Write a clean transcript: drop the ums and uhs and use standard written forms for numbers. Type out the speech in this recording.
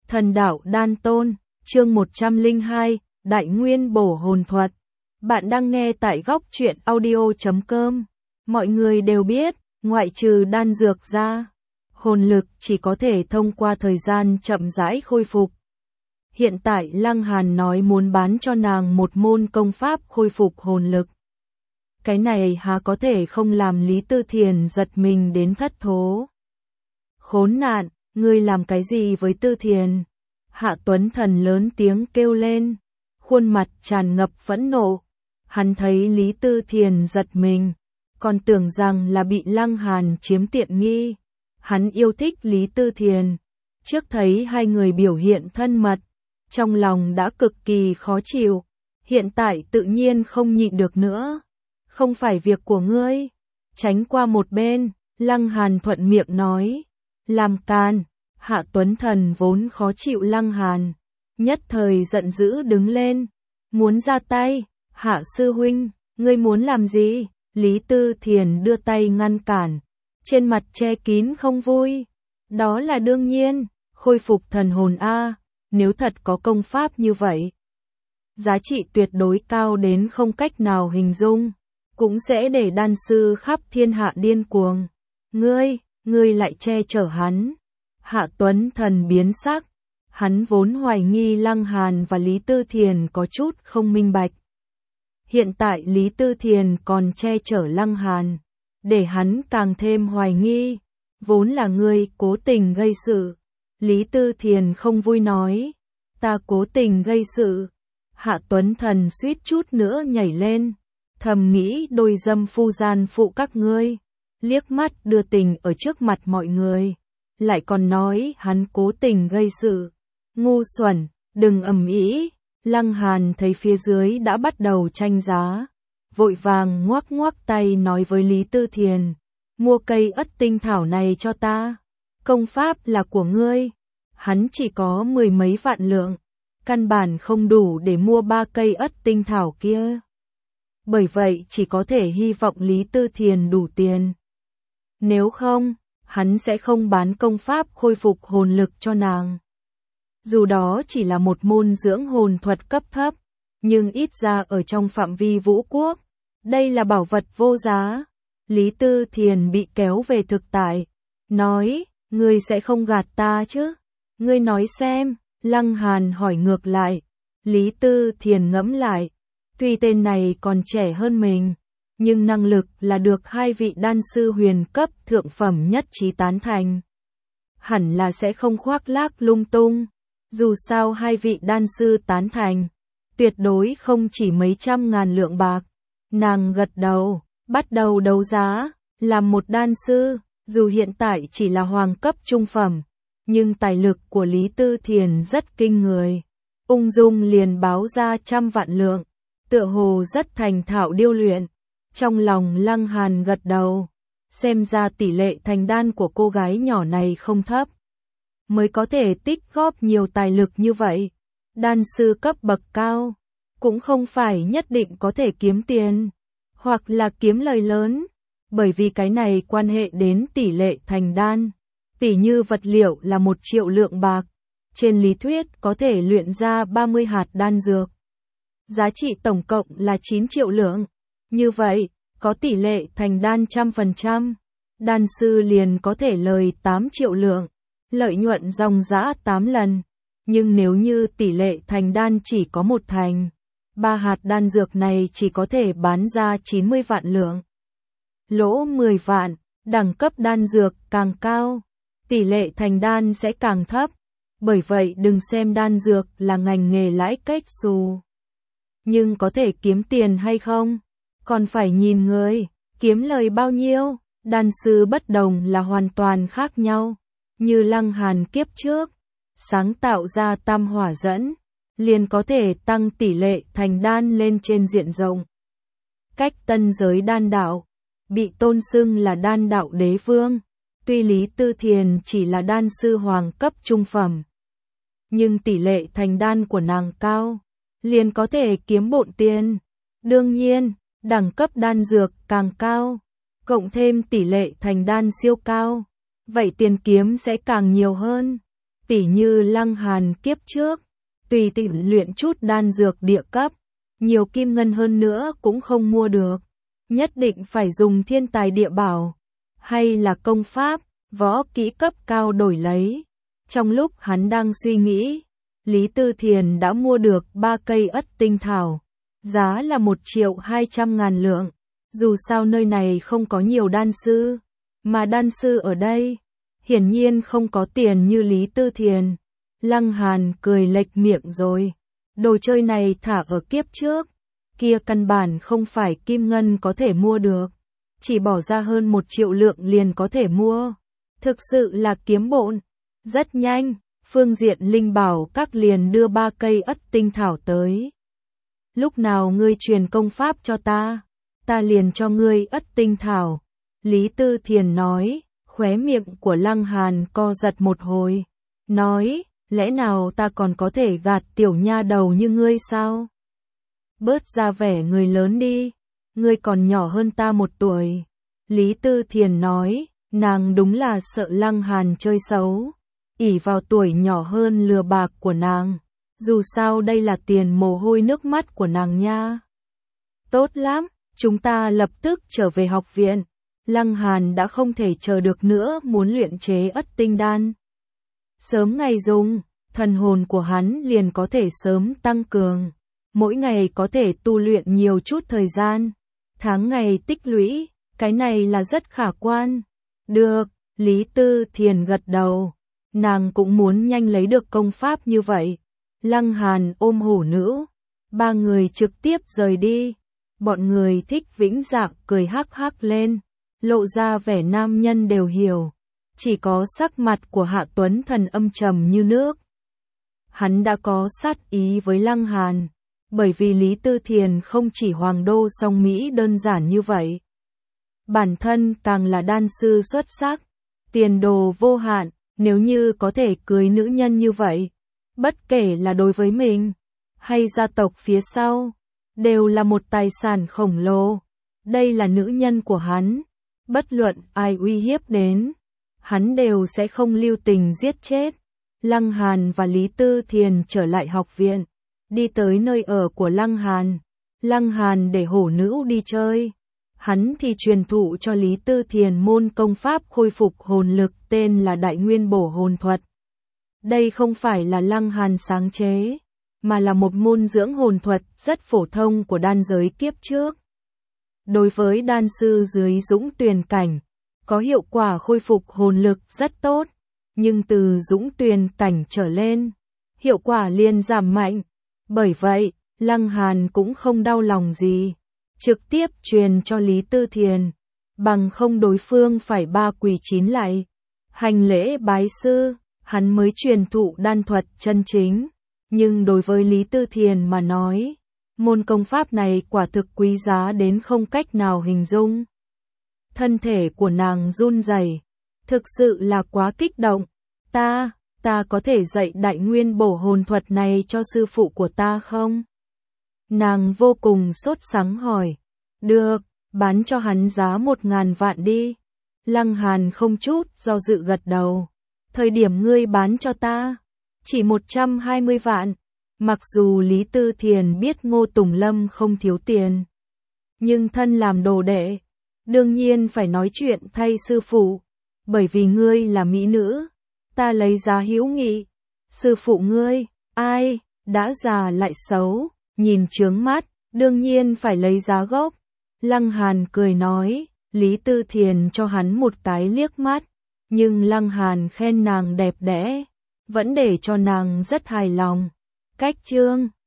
Thần đạo đan tôn, chương 102, Đại Nguyên bổ hồn thuật. Bạn đang nghe tại góc truyện audio.com. Mọi người đều biết, ngoại trừ đan dược ra, hồn lực chỉ có thể thông qua thời gian chậm rãi khôi phục. Hiện tại Lăng Hàn nói muốn bán cho nàng một môn công pháp khôi phục hồn lực. Cái này há có thể không làm Lý Tư Thiền giật mình đến thất thố. Khốn nạn, ngươi làm cái gì với Tư Thiền? Hạ Tuấn Thần lớn tiếng kêu lên, khuôn mặt tràn ngập phẫn nộ. Hắn thấy Lý Tư Thiền giật mình, còn tưởng rằng là bị Lăng Hàn chiếm tiện nghi. Hắn yêu thích Lý Tư Thiền, trước thấy hai người biểu hiện thân mật, trong lòng đã cực kỳ khó chịu, hiện tại tự nhiên không nhịn được nữa. Không phải việc của ngươi. Tránh qua một bên, Lăng Hàn thuận miệng nói. Làm càn. Hạ Tuấn Thần vốn khó chịu Lăng Hàn, nhất thời giận dữ đứng lên, muốn ra tay. Hạ sư huynh, ngươi muốn làm gì? Lý Tư Thiền đưa tay ngăn cản, trên mặt che kín không vui. Đó là đương nhiên, khôi phục thần hồn a, nếu thật có công pháp như vậy, giá trị tuyệt đối cao đến không cách nào hình dung, cũng sẽ để đan sư khắp thiên hạ điên cuồng. Ngươi lại che chở hắn. Hạ Tuấn Thần biến sắc, hắn vốn hoài nghi Lăng Hàn và Lý Tư Thiền có chút không minh bạch. Hiện tại Lý Tư Thiền còn che chở Lăng Hàn, để hắn càng thêm hoài nghi, vốn là ngươi cố tình gây sự. Lý Tư Thiền không vui nói, ta cố tình gây sự. Hạ Tuấn Thần suýt chút nữa nhảy lên, thầm nghĩ đôi dâm phu gian phụ các ngươi, liếc mắt đưa tình ở trước mặt mọi người, lại còn nói hắn cố tình gây sự. Ngu xuẩn, đừng ầm ĩ. Lăng Hàn thấy phía dưới đã bắt đầu tranh giá, vội vàng ngoắc ngoắc tay nói với Lý Tư Thiền, mua cây ất tinh thảo này cho ta. Công pháp là của ngươi. Hắn chỉ có 10 mấy vạn lượng, căn bản không đủ để mua 3 cây ất tinh thảo kia. Bởi vậy chỉ có thể hy vọng Lý Tư Thiền đủ tiền. Nếu không, hắn sẽ không bán công pháp khôi phục hồn lực cho nàng. Dù đó chỉ là một môn dưỡng hồn thuật cấp thấp, nhưng ít ra ở trong phạm vi vũ quốc, đây là bảo vật vô giá. Lý Tư Thiền bị kéo về thực tại, nói, ngươi sẽ không gạt ta chứ? Ngươi nói xem. Lăng Hàn hỏi ngược lại. Lý Tư Thiền ngẫm lại, tuy tên này còn trẻ hơn mình, nhưng năng lực là được hai vị đan sư huyền cấp thượng phẩm nhất trí tán thành. Hẳn là sẽ không khoác lác lung tung, dù sao hai vị đan sư tán thành, tuyệt đối không chỉ mấy trăm ngàn lượng bạc. Nàng gật đầu, bắt đầu đấu giá. Làm một đan sư, dù hiện tại chỉ là hoàng cấp trung phẩm, nhưng tài lực của Lý Tư Thiền rất kinh người, ung dung liền báo ra 100 vạn lượng, tựa hồ rất thành thạo điêu luyện. Trong lòng Lăng Hàn gật đầu, xem ra tỷ lệ thành đan của cô gái nhỏ này không thấp, mới có thể tích góp nhiều tài lực như vậy. Đan sư cấp bậc cao, cũng không phải nhất định có thể kiếm tiền, hoặc là kiếm lời lớn, bởi vì cái này quan hệ đến tỷ lệ thành đan. Tỷ như vật liệu là 1 triệu lượng bạc, trên lý thuyết có thể luyện ra 30 hạt đan dược. Giá trị tổng cộng là 9 triệu lượng. Như vậy, có tỷ lệ thành đan 100%, đan sư liền có thể lời 8 triệu lượng, lợi nhuận ròng rã 8 lần. Nhưng nếu như tỷ lệ thành đan chỉ có 1 thành, 3 hạt đan dược này chỉ có thể bán ra 90 vạn lượng. Lỗ 10 vạn, đẳng cấp đan dược càng cao, tỷ lệ thành đan sẽ càng thấp. Bởi vậy đừng xem đan dược là ngành nghề lãi cách xù. Nhưng có thể kiếm tiền hay không, còn phải nhìn người, kiếm lời bao nhiêu. Đan sư bất đồng là hoàn toàn khác nhau. Như Lăng Hàn kiếp trước, sáng tạo ra tam hỏa dẫn, liền có thể tăng tỷ lệ thành đan lên trên diện rộng. Cách tân giới đan đạo, bị tôn xưng là đan đạo đế vương. Tuy Lý Tư Thiền chỉ là đan sư hoàng cấp trung phẩm, nhưng tỷ lệ thành đan của nàng cao, liền có thể kiếm bộn tiền. Đương nhiên, đẳng cấp đan dược càng cao, cộng thêm tỷ lệ thành đan siêu cao, vậy tiền kiếm sẽ càng nhiều hơn. Tỉ như Lăng Hàn kiếp trước, tùy tiện luyện chút đan dược địa cấp, nhiều kim ngân hơn nữa cũng không mua được, nhất định phải dùng thiên tài địa bảo, hay là công pháp, võ kỹ cấp cao đổi lấy. Trong lúc hắn đang suy nghĩ, Lý Tư Thiền đã mua được 3 cây ất tinh thảo, giá là 1.200.000 lượng. Dù sao nơi này không có nhiều đan sư, mà đan sư ở đây hiển nhiên không có tiền như Lý Tư Thiền. Lăng Hàn cười lệch miệng rồi, đồ chơi này thả ở kiếp trước, kia căn bản không phải kim ngân có thể mua được, chỉ bỏ ra hơn 1 triệu lượng liền có thể mua, thực sự là kiếm bộn. Rất nhanh, phương diện linh bảo các liền đưa 3 cây ất tinh thảo tới. Lúc nào ngươi truyền công pháp cho ta liền cho ngươi ất tinh thảo. Lý Tư Thiền nói, khóe miệng của Lăng Hàn co giật một hồi, nói, lẽ nào ta còn có thể gạt tiểu nha đầu như ngươi sao? Bớt ra vẻ người lớn đi, ngươi còn nhỏ hơn ta 1 tuổi. Lý Tư Thiền nói, nàng đúng là sợ Lăng Hàn chơi xấu, ỷ vào tuổi nhỏ hơn lừa bạc của nàng, dù sao đây là tiền mồ hôi nước mắt của nàng nha. Tốt lắm, chúng ta lập tức trở về học viện. Lăng Hàn đã không thể chờ được nữa, muốn luyện chế ất tinh đan. Sớm ngày dùng, thần hồn của hắn liền có thể sớm tăng cường, mỗi ngày có thể tu luyện nhiều chút thời gian, tháng ngày tích lũy, cái này là rất khả quan. Được, Lý Tư Thiền gật đầu, nàng cũng muốn nhanh lấy được công pháp như vậy. Lăng Hàn ôm hổ nữ, 3 người trực tiếp rời đi. Bọn người Thích Vĩnh Dạ cười hắc hắc lên, lộ ra vẻ nam nhân đều hiểu. Chỉ có sắc mặt của Hạ Tuấn Thần âm trầm như nước. Hắn đã có sát ý với Lăng Hàn, bởi vì Lý Tư Thiền không chỉ hoàng đô song Mỹ đơn giản như vậy. Bản thân càng là đan sư xuất sắc, tiền đồ vô hạn, nếu như có thể cưới nữ nhân như vậy, bất kể là đối với mình, hay gia tộc phía sau, đều là một tài sản khổng lồ. Đây là nữ nhân của hắn, bất luận ai uy hiếp đến, hắn đều sẽ không lưu tình giết chết. Lăng Hàn và Lý Tư Thiền trở lại học viện, đi tới nơi ở của Lăng Hàn. Lăng Hàn để hổ nữ đi chơi, hắn thì truyền thụ cho Lý Tư Thiền môn công pháp khôi phục hồn lực tên là Đại Nguyên Bổ Hồn Thuật. Đây không phải là Lăng Hàn sáng chế, mà là một môn dưỡng hồn thuật rất phổ thông của đan giới kiếp trước. Đối với đan sư dưới Dũng Tuyền cảnh, có hiệu quả khôi phục hồn lực rất tốt, nhưng từ Dũng Tuyền cảnh trở lên, hiệu quả liền giảm mạnh. Bởi vậy, Lăng Hàn cũng không đau lòng gì, trực tiếp truyền cho Lý Tư Thiền, bằng không đối phương phải 3 quỳ 9 lạy, hành lễ bái sư, hắn mới truyền thụ đan thuật chân chính. Nhưng đối với Lý Tư Thiền mà nói, môn công pháp này quả thực quý giá đến không cách nào hình dung. Thân thể của nàng run rẩy, thực sự là quá kích động. Ta có thể dạy Đại Nguyên Bổ Hồn Thuật này cho sư phụ của ta không? Nàng vô cùng sốt sắng hỏi. Được, bán cho hắn giá 1.000 vạn đi. Lăng Hàn không chút do dự gật đầu. Thời điểm ngươi bán cho ta, chỉ 120 vạn. Mặc dù Lý Tư Thiền biết Ngô Tùng Lâm không thiếu tiền, nhưng thân làm đồ đệ, đương nhiên phải nói chuyện thay sư phụ. Bởi vì ngươi là mỹ nữ, ta lấy giá hữu nghị. Sư phụ ngươi, ai, đã già lại xấu, nhìn chướng mắt, đương nhiên phải lấy giá gốc. Lăng Hàn cười nói, Lý Tư Thiền cho hắn một cái liếc mắt, nhưng Lăng Hàn khen nàng đẹp đẽ, vẫn để cho nàng rất hài lòng. Cách chương